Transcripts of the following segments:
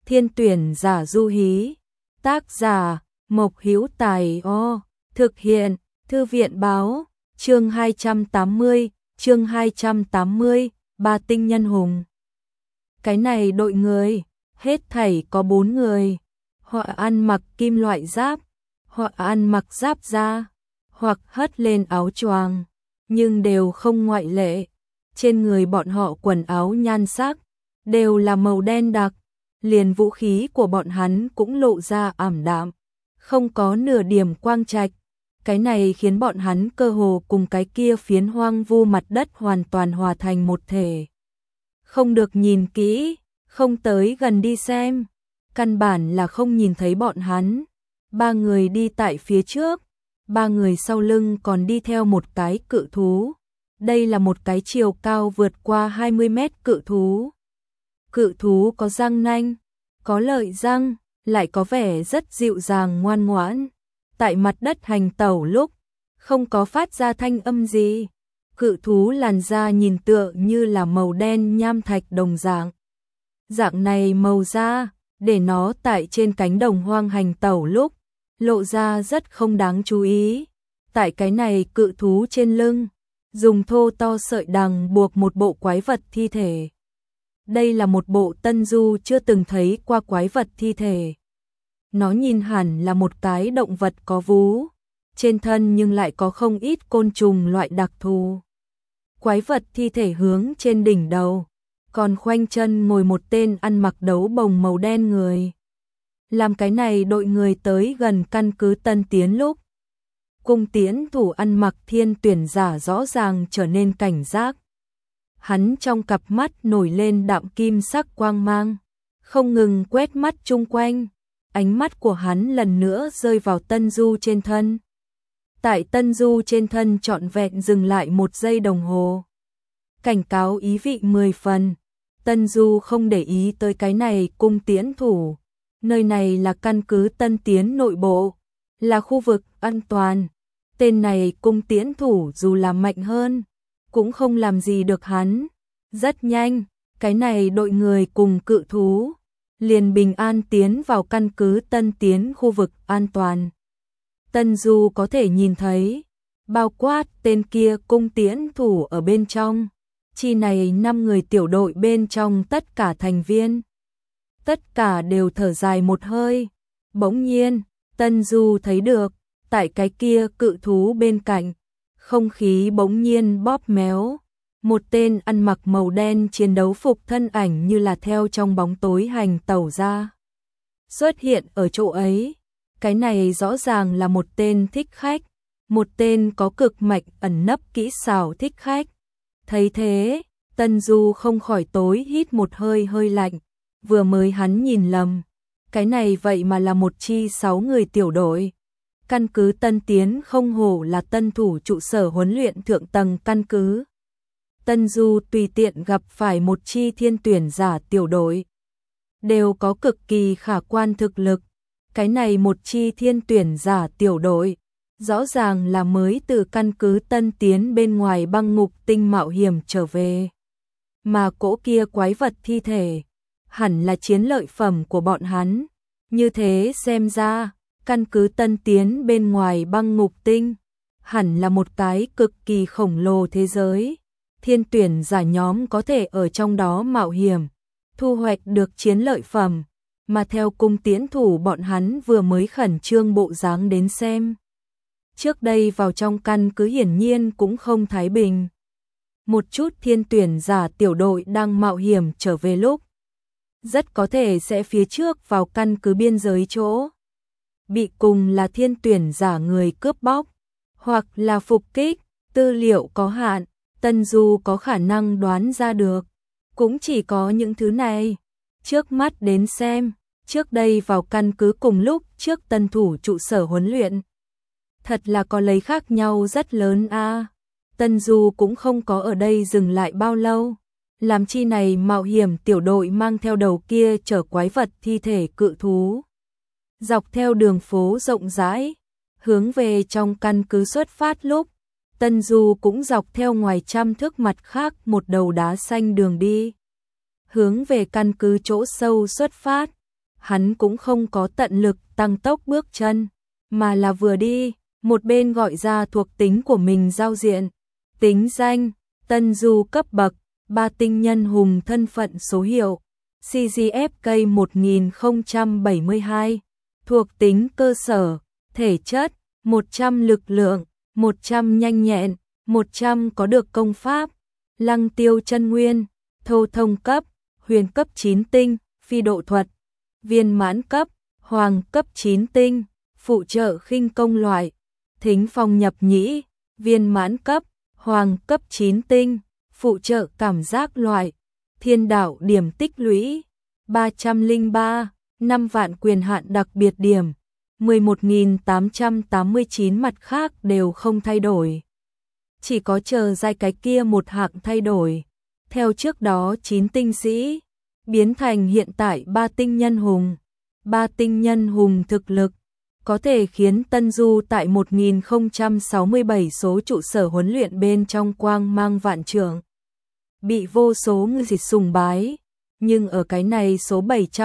Thiên tuyển giả Du Hí. Tác giả Mộc Hữu Tài. Thực hiện Thư viện báo. Chương 280, Ba tinh nhân hùng. Cái này đội người, hết thảy có 4 người. Họ ăn mặc kim loại giáp, họ ăn mặc giáp da, hoặc hất lên áo choàng, nhưng đều không ngoại lệ. Trên người bọn họ quần áo nhan sắc đều là màu đen đặc, liền vũ khí của bọn hắn cũng lộ ra ảm đạm, không có nửa điểm quang trạch. Cái này khiến bọn hắn cơ hồ cùng cái kia phiến hoang vu mặt đất hoàn toàn hòa thành một thể. Không được nhìn kỹ, không tới gần đi xem, căn bản là không nhìn thấy bọn hắn. 3 người đi tại phía trước, 3 người sau lưng còn đi theo một cái cự thú. Đây là một cái chiều cao vượt qua 20 mét cự thú. Cự thú có răng nanh, có lợi răng, lại có vẻ rất dịu dàng ngoan ngoãn. Tại mặt đất hành tẩu lúc, không có phát ra thanh âm gì. Cự thú làn da nhìn tựa như là màu đen nham thạch đồng dạng. Dạng này màu da, để nó tại trên cánh đồng hoang hành tẩu lúc, lộ ra rất không đáng chú ý. Tại cái này cự thú trên lưng, dùng thô to sợi đằng buộc một bộ quái vật thi thể. Đây là một bộ Tân Du chưa từng thấy qua quái vật thi thể. Nó nhìn hẳn là một cái động vật có vú, trên thân nhưng lại có không ít côn trùng loại đặc thù. Quái vật thi thể hướng trên đỉnh đầu, còn khoanh chân ngồi một tên ăn mặc đấu bồng màu đen người. Làm cái này đội người tới gần căn cứ Tân Tiến lúc, cung tiễn thủ ăn mặc thiên tuyển giả rõ ràng trở nên cảnh giác. Hắn trong cặp mắt nổi lên đạm kim sắc quang mang, không ngừng quét mắt chung quanh. Ánh mắt của hắn lần nữa rơi vào Tân Du trên thân. Tại Tân Du trên thân trọn vẹn dừng lại 1 giây đồng hồ. Cảnh cáo ý vị 10 phần. Tân Du không để ý tới cái này cung tiễn thủ. Nơi này là căn cứ Tân Tiến nội bộ, là khu vực an toàn. Tên này cung tiễn thủ dù là mạnh hơn, cũng không làm gì được hắn. Rất nhanh, cái này đội người cùng cự thú liền bình an tiến vào căn cứ Tân Tiến khu vực an toàn. Tân Du có thể nhìn thấy, bao quát tên kia cung tiễn thủ ở bên trong. Chi này 5 người tiểu đội bên trong tất cả thành viên. Tất cả đều thở dài một hơi. Bỗng nhiên, Tân Du thấy được, tại cái kia cự thú bên cạnh, không khí bỗng nhiên bóp méo. Một tên ăn mặc màu đen chiến đấu phục thân ảnh như là theo trong bóng tối hành tẩu ra. Xuất hiện ở chỗ ấy, cái này rõ ràng là một tên thích khách, một tên có cực mạnh ẩn nấp kỹ xảo thích khách. Thấy thế, Tân Du không khỏi tối hít một hơi hơi lạnh, vừa mới hắn nhìn lầm, cái này vậy mà là một chi 6 người tiểu đội. Căn cứ Tân Tiến không hổ là tân thủ trụ sở huấn luyện thượng tầng căn cứ. Tân Du tùy tiện gặp phải một chi thiên tuyển giả tiểu đội, đều có cực kỳ khả quan thực lực. Cái này một chi thiên tuyển giả tiểu đội, rõ ràng là mới từ căn cứ Tân Tiến bên ngoài băng ngục tinh mạo hiểm trở về. Mà cỗ kia quái vật thi thể, hẳn là chiến lợi phẩm của bọn hắn. Như thế xem ra, căn cứ Tân Tiến bên ngoài băng ngục tinh, hẳn là một cái cực kỳ khổng lồ thế giới. Thiên tuyển giả nhóm có thể ở trong đó mạo hiểm, thu hoạch được chiến lợi phẩm, mà theo cung tiễn thủ bọn hắn vừa mới khẩn trương bộ dáng đến xem. Trước đây vào trong căn cứ hiển nhiên cũng không thái bình. Một chút thiên tuyển giả tiểu đội đang mạo hiểm trở về lúc, rất có thể sẽ phía trước vào căn cứ biên giới chỗ. Bị cùng là thiên tuyển giả người cướp bóc, hoặc là phục kích, tư liệu có hạn. Tân Du có khả năng đoán ra được, cũng chỉ có những thứ này. Trước mắt đến xem, trước đây vào căn cứ cùng lúc trước tân thủ trụ sở huấn luyện. Thật là có lấy khác nhau rất lớn a. Tân Du cũng không có ở đây dừng lại bao lâu. Làm chi này mạo hiểm tiểu đội mang theo đầu kia chở quái vật thi thể cự thú. Dọc theo đường phố rộng rãi, hướng về trong căn cứ xuất phát lúc, Tân Du cũng dọc theo ngoài trăm thước mặt khác một đầu đá xanh đường đi. Hướng về căn cứ chỗ sâu xuất phát, hắn cũng không có tận lực tăng tốc bước chân, mà là vừa đi, một bên gọi ra thuộc tính của mình giao diện. Tính danh, Tân Du cấp bậc, 3 tinh nhân hùng, thân phận số hiệu, CGFK 1072, thuộc tính cơ sở, thể chất, 100 lực lượng, 100 nhanh nhẹn, 100 có được công pháp, lăng tiêu chân nguyên, thâu thông cấp, huyền cấp 9 tinh, phi độ thuật, viên mãn cấp, hoàng cấp 9 tinh, phụ trợ khinh công loại, thính phong nhập nhĩ, viên mãn cấp, hoàng cấp 9 tinh, phụ trợ cảm giác loại, thiên đạo điểm tích lũy, 303, 5 vạn quyền hạn đặc biệt điểm, 11.889 mặt khác đều không thay đổi. Chỉ có chờ giai cái kia một hạng thay đổi. Theo trước đó 9 tinh sĩ, biến thành hiện tại 3 tinh nhân hùng. 3 tinh nhân hùng thực lực, có thể khiến Tân Du tại 1067 số trụ sở huấn luyện bên trong quang mang vạn trượng. Bị vô số người dịch sùng bái, nhưng ở cái này số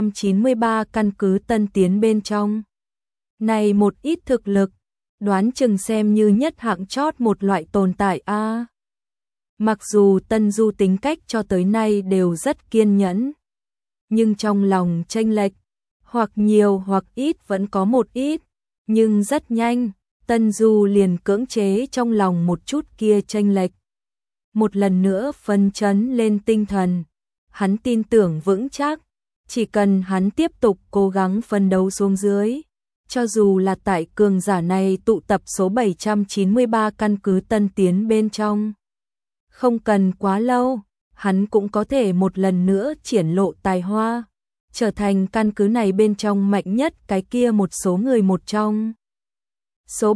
793 căn cứ Tân Tiến bên trong. Này một ít thực lực, đoán chừng xem như nhất hạng chót một loại tồn tại a. Mặc dù Tân Du tính cách cho tới nay đều rất kiên nhẫn, nhưng trong lòng chênh lệch, hoặc nhiều hoặc ít vẫn có một ít, nhưng rất nhanh, Tân Du liền cưỡng chế trong lòng một chút kia chênh lệch. Một lần nữa phấn chấn lên tinh thần, hắn tin tưởng vững chắc, chỉ cần hắn tiếp tục cố gắng phấn đấu xuống dưới, cho dù là tại cường giả này tụ tập số 793 căn cứ Tân Tiến bên trong. Không cần quá lâu, hắn cũng có thể một lần nữa triển lộ tài hoa, trở thành căn cứ này bên trong mạnh nhất cái kia một số người một trong. Số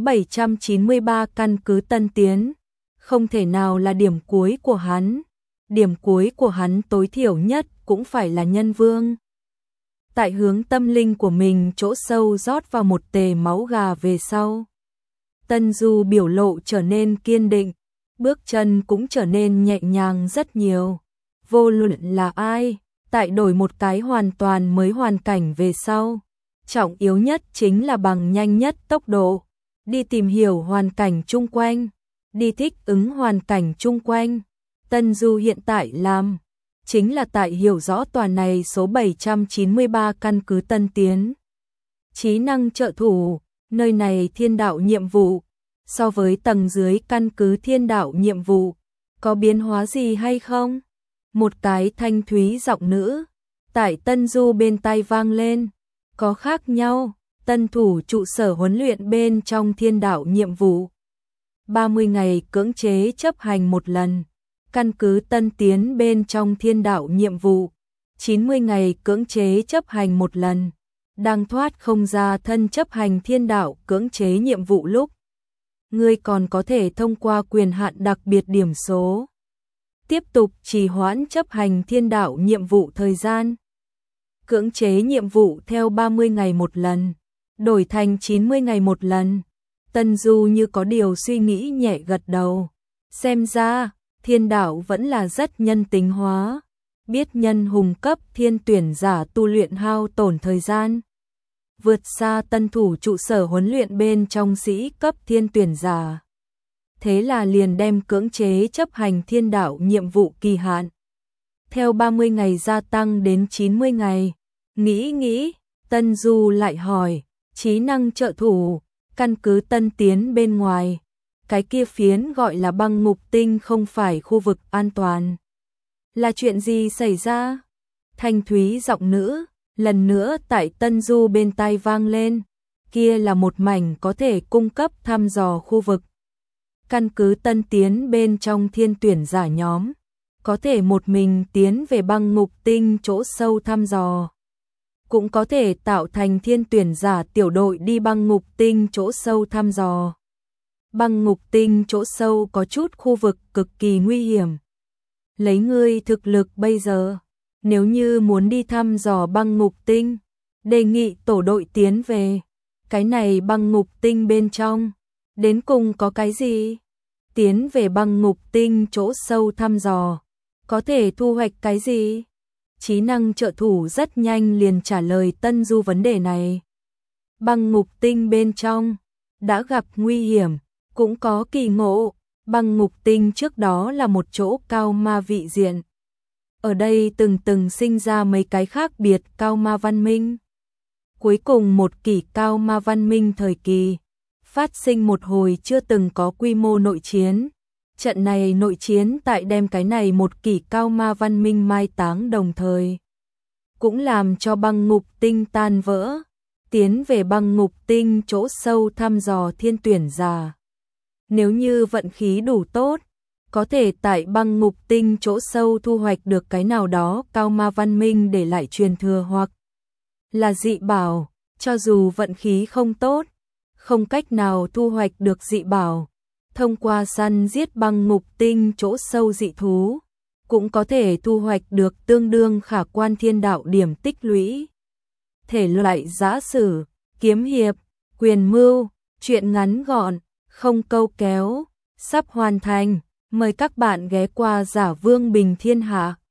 793 căn cứ Tân Tiến, không thể nào là điểm cuối của hắn. Điểm cuối của hắn tối thiểu nhất cũng phải là nhân vương. Tại hướng tâm linh của mình chỗ sâu rót vào một tề máu gà về sau, Tân Du biểu lộ trở nên kiên định, bước chân cũng trở nên nhẹ nhàng rất nhiều. Vô luận là ai, tại đổi một cái hoàn toàn mới hoàn cảnh về sau, trọng yếu nhất chính là bằng nhanh nhất tốc độ, đi tìm hiểu hoàn cảnh chung quanh, đi thích ứng hoàn cảnh chung quanh. Tân Du hiện tại làm, chính là tại hiểu rõ tòa này số 793 căn cứ Tân Tiến. Trí năng trợ thủ, nơi này thiên đạo nhiệm vụ, so với tầng dưới căn cứ thiên đạo nhiệm vụ, có biến hóa gì hay không? Một cái thanh thúy giọng nữ, tại Tân Du bên tai vang lên, có khác nhau, tân thủ trụ sở huấn luyện bên trong thiên đạo nhiệm vụ. 30 ngày cưỡng chế chấp hành một lần. Căn cứ Tân Tiến bên trong thiên đạo nhiệm vụ, 90 ngày cưỡng chế chấp hành một lần. Đang thoát không ra thân chấp hành thiên đạo cưỡng chế nhiệm vụ lúc, ngươi còn có thể thông qua quyền hạn đặc biệt điểm số, tiếp tục trì hoãn chấp hành thiên đạo nhiệm vụ thời gian. Cưỡng chế nhiệm vụ theo 30 ngày một lần, đổi thành 90 ngày một lần. Tân Du như có điều suy nghĩ nhẹ gật đầu. Xem ra, thiên đạo vẫn là rất nhân tính hóa, biết nhân hùng cấp thiên tuyển giả tu luyện hao tổn thời gian, vượt xa tân thủ trụ sở huấn luyện bên trong sĩ cấp thiên tuyển giả. Thế là liền đem cưỡng chế chấp hành thiên đạo nhiệm vụ kỳ hạn theo 30 ngày gia tăng đến 90 ngày. Nghĩ, Tân Du lại hỏi, trí năng trợ thủ, căn cứ Tân Tiến bên ngoài, cái kia phiến gọi là băng ngục tinh không phải khu vực an toàn. Là chuyện gì xảy ra? Thanh thúy giọng nữ, lần nữa tại Tân Du bên tai vang lên, kia là một mảnh có thể cung cấp thăm dò khu vực. Căn cứ Tân Tiến bên trong thiên tuyển giả nhóm, có thể một mình tiến về băng ngục tinh chỗ sâu thăm dò. Cũng có thể tạo thành thiên tuyển giả tiểu đội đi băng ngục tinh chỗ sâu thăm dò. Băng ngục tinh chỗ sâu có chút khu vực cực kỳ nguy hiểm. Lấy ngươi thực lực bây giờ, nếu như muốn đi thăm dò băng ngục tinh, đề nghị tổ đội tiến về. Cái này băng ngục tinh bên trong, đến cùng có cái gì? Tiến về băng ngục tinh chỗ sâu thăm dò, có thể thu hoạch cái gì? trí năng trợ thủ rất nhanh liền trả lời Tân Du vấn đề này. Băng ngục tinh bên trong đã gặp nguy hiểm, cũng có kỳ ngộ. Băng ngục tinh trước đó là một chỗ cao ma vị diện. Ở đây từng sinh ra mấy cái khác biệt cao ma văn minh. Cuối cùng một kỷ cao ma văn minh thời kỳ, phát sinh một hồi chưa từng có quy mô nội chiến. Trận này nội chiến tại đem cái này một kỷ cao ma văn minh mai táng đồng thời. Cũng làm cho băng ngục tinh tan vỡ, tiến về băng ngục tinh chỗ sâu thăm dò thiên tuyển giả. Nếu như vận khí đủ tốt, có thể tại băng ngục tinh chỗ sâu thu hoạch được cái nào đó cao ma văn minh để lại truyền thừa hoặc là dị bảo. Cho dù vận khí không tốt, không cách nào thu hoạch được dị bảo, thông qua săn giết băng ngục tinh chỗ sâu dị thú, cũng có thể thu hoạch được tương đương khả quan thiên đạo điểm tích lũy. Thể loại giã sử, kiếm hiệp, quyền mưu, truyện ngắn gọn, không câu kéo, sắp hoàn thành. Mời các bạn ghé qua Giả Vương Bình Thiên Hạ.